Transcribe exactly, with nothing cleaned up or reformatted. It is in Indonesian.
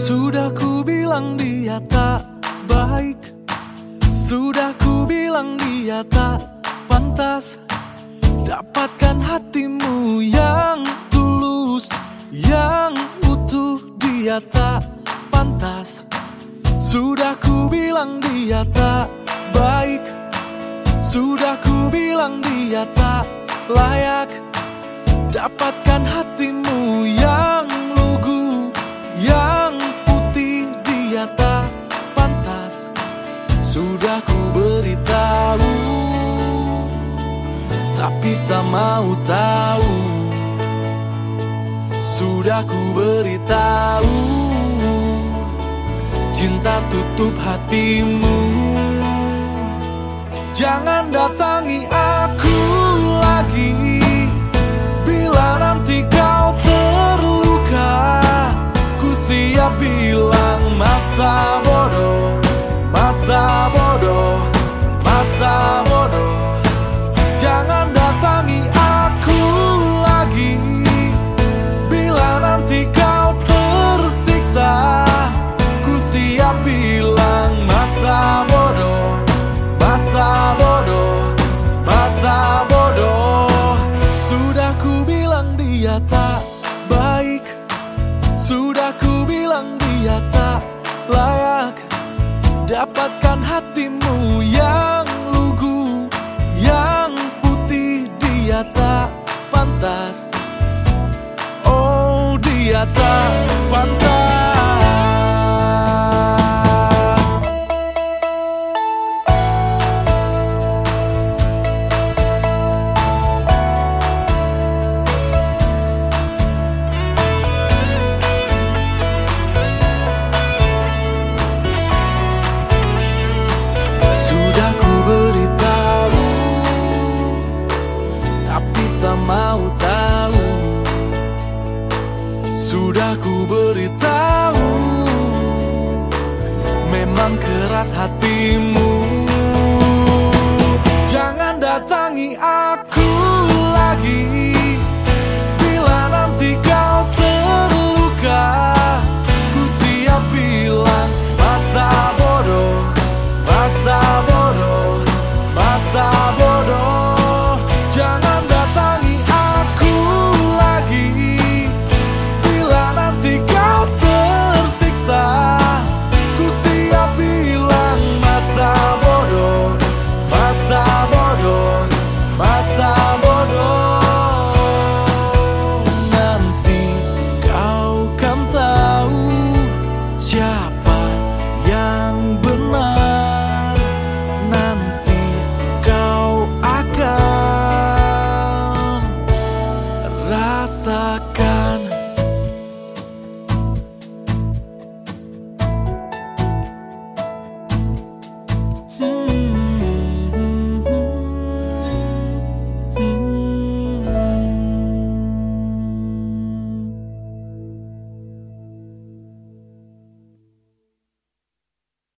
Sudah ku bilang dia tak baik, sudah ku bilang dia tak pantas dapatkan hatimu yang tulus, yang utuh. Dia tak pantas. Sudah ku bilang dia tak baik, sudah ku bilang dia tak layak dapatkan hatimu yang lugu, yang putih. Dia tak pantas. Sudah ku beritahu, tapi tak mau tahu. Sudah ku beritahu, cinta tutup hatimu. Jangan datangi aku lagi bila nanti kau terluka. Ku siap bilang masa bodoh, masa bodoh, masa bodoh. Jangan datangi aku lagi bila nanti kau tersiksa. Ku siap bilang masa bodoh, masa bodoh, masa bodoh. Sudah ku bilang dia tak baik, sudah ku bilang dia tak layak dapatkan hatimu yang lugu, yang putih. Dia tak pantas. Oh, dia tak pantas. Sudah ku beritahu, tapi tak mau tahu. Sudah ku beritahu, memang keras hatimu.